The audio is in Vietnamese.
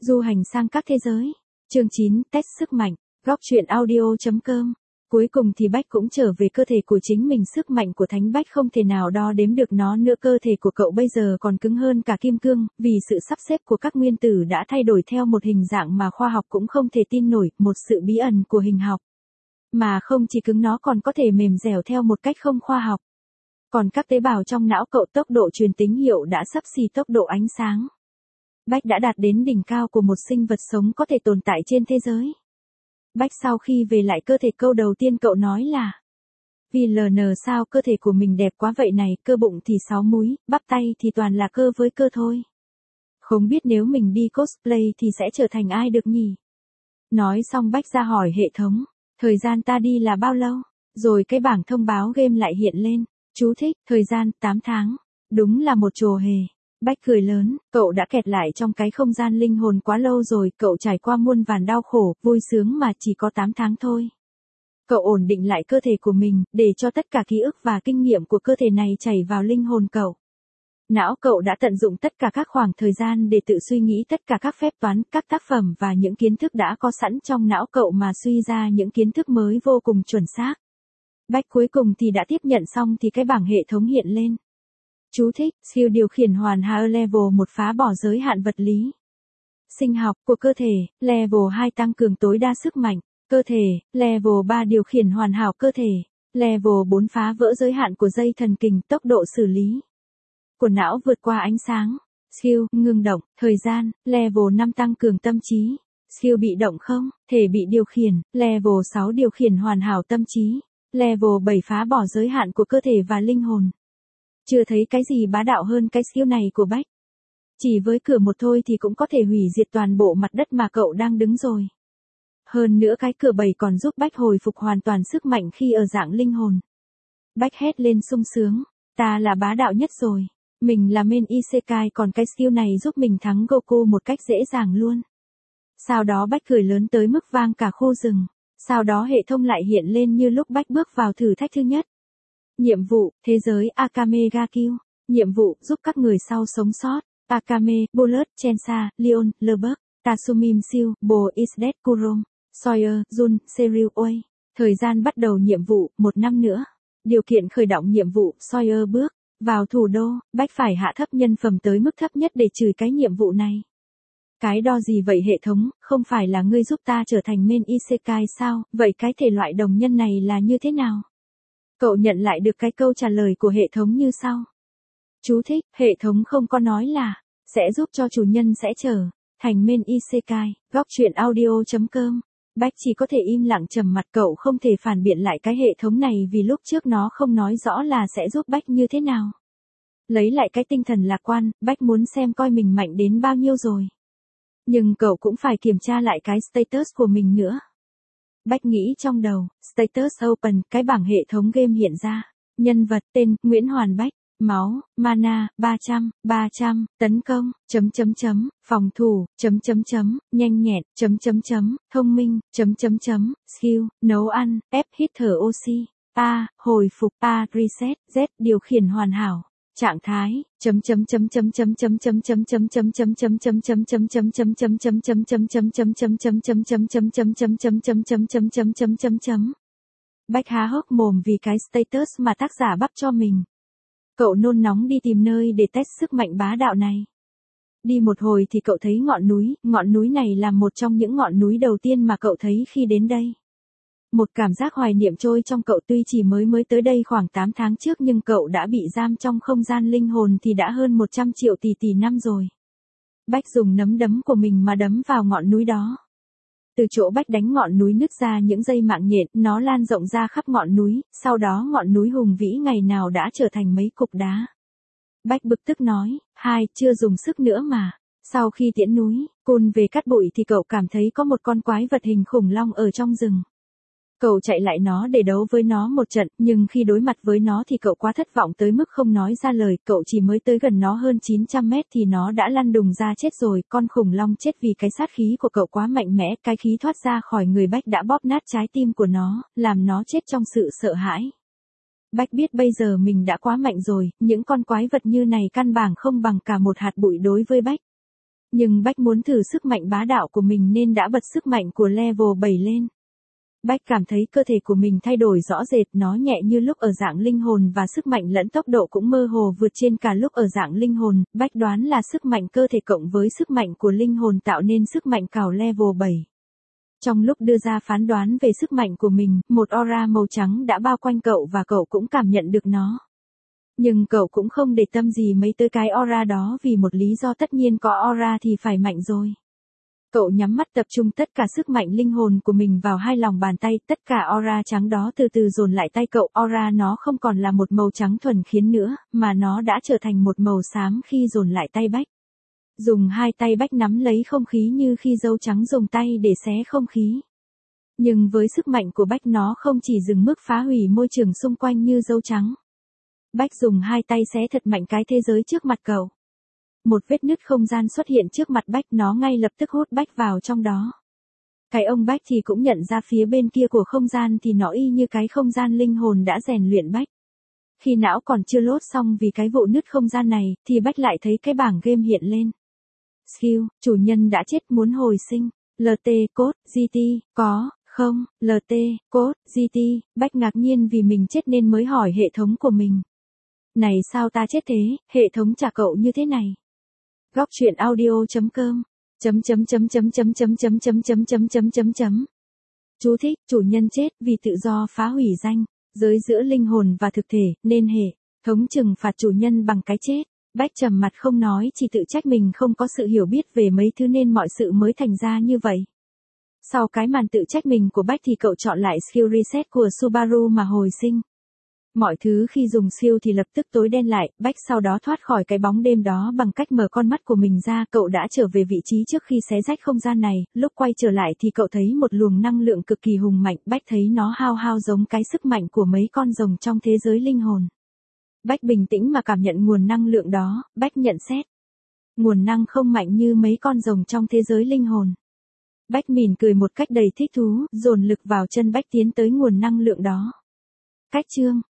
Du hành sang các thế giới. Chương 9, test sức mạnh. Góc truyện audio.com. Cuối cùng thì Bách cũng trở về cơ thể của chính mình, sức mạnh của Thánh Bách không thể nào đo đếm được nó nữa. Cơ thể của cậu bây giờ còn cứng hơn cả kim cương, vì sự sắp xếp của các nguyên tử đã thay đổi theo một hình dạng mà khoa học cũng không thể tin nổi, một sự bí ẩn của hình học. Mà không chỉ cứng, nó còn có thể mềm dẻo theo một cách không khoa học. Còn các tế bào trong não cậu, tốc độ truyền tín hiệu đã xấp xỉ tốc độ ánh sáng. Bách đã đạt đến đỉnh cao của một sinh vật sống có thể tồn tại trên thế giới. Bách sau khi về lại cơ thể, câu đầu tiên cậu nói là: vì LN sao cơ thể của mình đẹp quá vậy này, cơ bụng thì 6 múi, bắp tay thì toàn là cơ với cơ thôi. Không biết nếu mình đi cosplay thì sẽ trở thành ai được nhỉ? Nói xong Bách ra hỏi hệ thống, thời gian ta đi là bao lâu? Rồi cái bảng thông báo game lại hiện lên, chú thích, thời gian 8 tháng. Đúng là một trò hề. Bách cười lớn, cậu đã kẹt lại trong cái không gian linh hồn quá lâu rồi, cậu trải qua muôn vàn đau khổ, vui sướng mà chỉ có 8 tháng thôi. Cậu ổn định lại cơ thể của mình, để cho tất cả ký ức và kinh nghiệm của cơ thể này chảy vào linh hồn cậu. Não cậu đã tận dụng tất cả các khoảng thời gian để tự suy nghĩ tất cả các phép toán, các tác phẩm và những kiến thức đã có sẵn trong não cậu mà suy ra những kiến thức mới vô cùng chuẩn xác. Bách cuối cùng thì đã tiếp nhận xong thì cái bảng hệ thống hiện lên. Chú thích, siêu điều khiển hoàn hảo level 1 phá bỏ giới hạn vật lý. Sinh học của cơ thể, level 2 tăng cường tối đa sức mạnh, cơ thể, level 3 điều khiển hoàn hảo cơ thể, level 4 phá vỡ giới hạn của dây thần kinh, tốc độ xử lý của não vượt qua ánh sáng, siêu, ngưng động, thời gian, level 5 tăng cường tâm trí, siêu bị động không, thể bị điều khiển, level 6 điều khiển hoàn hảo tâm trí, level 7 phá bỏ giới hạn của cơ thể và linh hồn. Chưa thấy cái gì bá đạo hơn cái skill này của Bách. Chỉ với cửa một thôi thì cũng có thể hủy diệt toàn bộ mặt đất mà cậu đang đứng rồi. Hơn nữa cái cửa 7 còn giúp Bách hồi phục hoàn toàn sức mạnh khi ở dạng linh hồn. Bách hét lên sung sướng, ta là bá đạo nhất rồi. Mình là main isekai, còn cái skill này giúp mình thắng Goku một cách dễ dàng luôn. Sau đó Bách cười lớn tới mức vang cả khu rừng. Sau đó hệ thống lại hiện lên như lúc Bách bước vào thử thách thứ nhất. Nhiệm vụ, thế giới Akame ga Kill. Nhiệm vụ, giúp các người sau sống sót. Akame, Bullet, Chensa, Leon, Lebek, Tatsumim Siêu, Bo is Dead Kurom, Sawyer, Jun, Serial Oi. Thời gian bắt đầu nhiệm vụ, 1 năm nữa. Điều kiện khởi động nhiệm vụ, Sawyer bước vào thủ đô, Bách phải hạ thấp nhân phẩm tới mức thấp nhất để trừ cái nhiệm vụ này. Cái đo gì vậy hệ thống, không phải là ngươi giúp ta trở thành main isekai sao, vậy cái thể loại đồng nhân này là như thế nào? Cậu nhận lại được cái câu trả lời của hệ thống như sau. Chú thích, hệ thống không có nói là sẽ giúp cho chủ nhân sẽ trở thành main isekai. Góc truyện audio.com. Bách chỉ có thể im lặng trầm mặt, cậu không thể phản biện lại cái hệ thống này vì lúc trước nó không nói rõ là sẽ giúp Bách như thế nào. Lấy lại cái tinh thần lạc quan, Bách muốn xem coi mình mạnh đến bao nhiêu rồi. Nhưng cậu cũng phải kiểm tra lại cái status của mình nữa. Bách nghĩ trong đầu, status open, cái bảng hệ thống game hiện ra. Nhân vật, tên, Nguyễn Hoàn Bách, máu, mana, 300, tấn công, phòng thủ, nhanh nhẹn, thông minh, skill, nấu ăn, F hít thở oxy, A, hồi phục, A, reset, Z, điều khiển hoàn hảo. Trạng thái, Bách há hốc mồm vì cái status mà tác giả bắt cho mình. Cậu nôn nóng đi tìm nơi để test sức mạnh bá đạo này. Đi một hồi thì cậu thấy ngọn núi này là một trong những ngọn núi đầu tiên mà cậu thấy khi đến đây. Một cảm giác hoài niệm trôi trong cậu, tuy chỉ mới tới đây khoảng 8 tháng trước nhưng cậu đã bị giam trong không gian linh hồn thì đã hơn 100 triệu tỷ năm rồi. Bách dùng nắm đấm của mình mà đấm vào ngọn núi đó. Từ chỗ Bách đánh ngọn núi nứt ra những dây mạng nhện, nó lan rộng ra khắp ngọn núi, sau đó ngọn núi hùng vĩ ngày nào đã trở thành mấy cục đá. Bách bực tức nói, chưa dùng sức nữa mà. Sau khi tiễn núi, cun về cắt bụi thì cậu cảm thấy có một con quái vật hình khủng long ở trong rừng. Cậu chạy lại nó để đấu với nó một trận, nhưng khi đối mặt với nó thì cậu quá thất vọng tới mức không nói ra lời, cậu chỉ mới tới gần nó hơn 900 mét thì nó đã lăn đùng ra chết rồi, con khủng long chết vì cái sát khí của cậu quá mạnh mẽ, cái khí thoát ra khỏi người Bách đã bóp nát trái tim của nó, làm nó chết trong sự sợ hãi. Bách biết bây giờ mình đã quá mạnh rồi, những con quái vật như này căn bản không bằng cả một hạt bụi đối với Bách. Nhưng Bách muốn thử sức mạnh bá đạo của mình nên đã bật sức mạnh của level 7 lên. Bách cảm thấy cơ thể của mình thay đổi rõ rệt, nó nhẹ như lúc ở dạng linh hồn và sức mạnh lẫn tốc độ cũng mơ hồ vượt trên cả lúc ở dạng linh hồn. Bách đoán là sức mạnh cơ thể cộng với sức mạnh của linh hồn tạo nên sức mạnh cào level 7. Trong lúc đưa ra phán đoán về sức mạnh của mình, một aura màu trắng đã bao quanh cậu và cậu cũng cảm nhận được nó. Nhưng cậu cũng không để tâm gì mấy tới cái aura đó vì một lý do tất nhiên có aura thì phải mạnh rồi. Cậu nhắm mắt tập trung tất cả sức mạnh linh hồn của mình vào hai lòng bàn tay, tất cả aura trắng đó từ từ dồn lại tay cậu. Aura nó không còn là một màu trắng thuần khiết nữa, mà nó đã trở thành một màu xám khi dồn lại tay Bách. Dùng hai tay Bách nắm lấy không khí như khi dâu trắng dùng tay để xé không khí. Nhưng với sức mạnh của Bách nó không chỉ dừng mức phá hủy môi trường xung quanh như dâu trắng. Bách dùng hai tay xé thật mạnh cái thế giới trước mặt cậu. Một vết nứt không gian xuất hiện trước mặt Bách, nó ngay lập tức hút Bách vào trong đó. Cái ông Bách thì cũng nhận ra phía bên kia của không gian thì nó y như cái không gian linh hồn đã rèn luyện Bách. Khi não còn chưa lốt xong vì cái vụ nứt không gian này, thì Bách lại thấy cái bảng game hiện lên. Skill, chủ nhân đã chết muốn hồi sinh. LT, code, GT, có, không, LT, code, GT. Bách ngạc nhiên vì mình chết nên mới hỏi hệ thống của mình. Này sao ta chết thế, hệ thống trả cậu như thế này. Góc truyện audio.com Chú thích, chủ nhân chết vì tự do phá hủy ranh giới giữa linh hồn và thực thể, nên hệ thống trừng phạt chủ nhân bằng cái chết. Bách trầm mặt không nói, chỉ tự trách mình không có sự hiểu biết về mấy thứ nên mọi sự mới thành ra như vậy. Sau cái màn tự trách mình của Bách thì cậu chọn lại skill reset của Subaru mà hồi sinh. Mọi thứ khi dùng siêu thì lập tức tối đen lại. Bách sau đó thoát khỏi cái bóng đêm đó bằng cách mở con mắt của mình ra. Cậu đã trở về vị trí trước khi xé rách không gian này. Lúc quay trở lại thì cậu thấy một luồng năng lượng cực kỳ hùng mạnh. Bách thấy nó hao hao giống cái sức mạnh của mấy con rồng trong thế giới linh hồn. Bách bình tĩnh mà cảm nhận nguồn năng lượng đó. Bách nhận xét. Nguồn năng không mạnh như mấy con rồng trong thế giới linh hồn. Bách mỉm cười một cách đầy thích thú, dồn lực vào chân Bách tiến tới nguồn năng lượng đó. Cách chương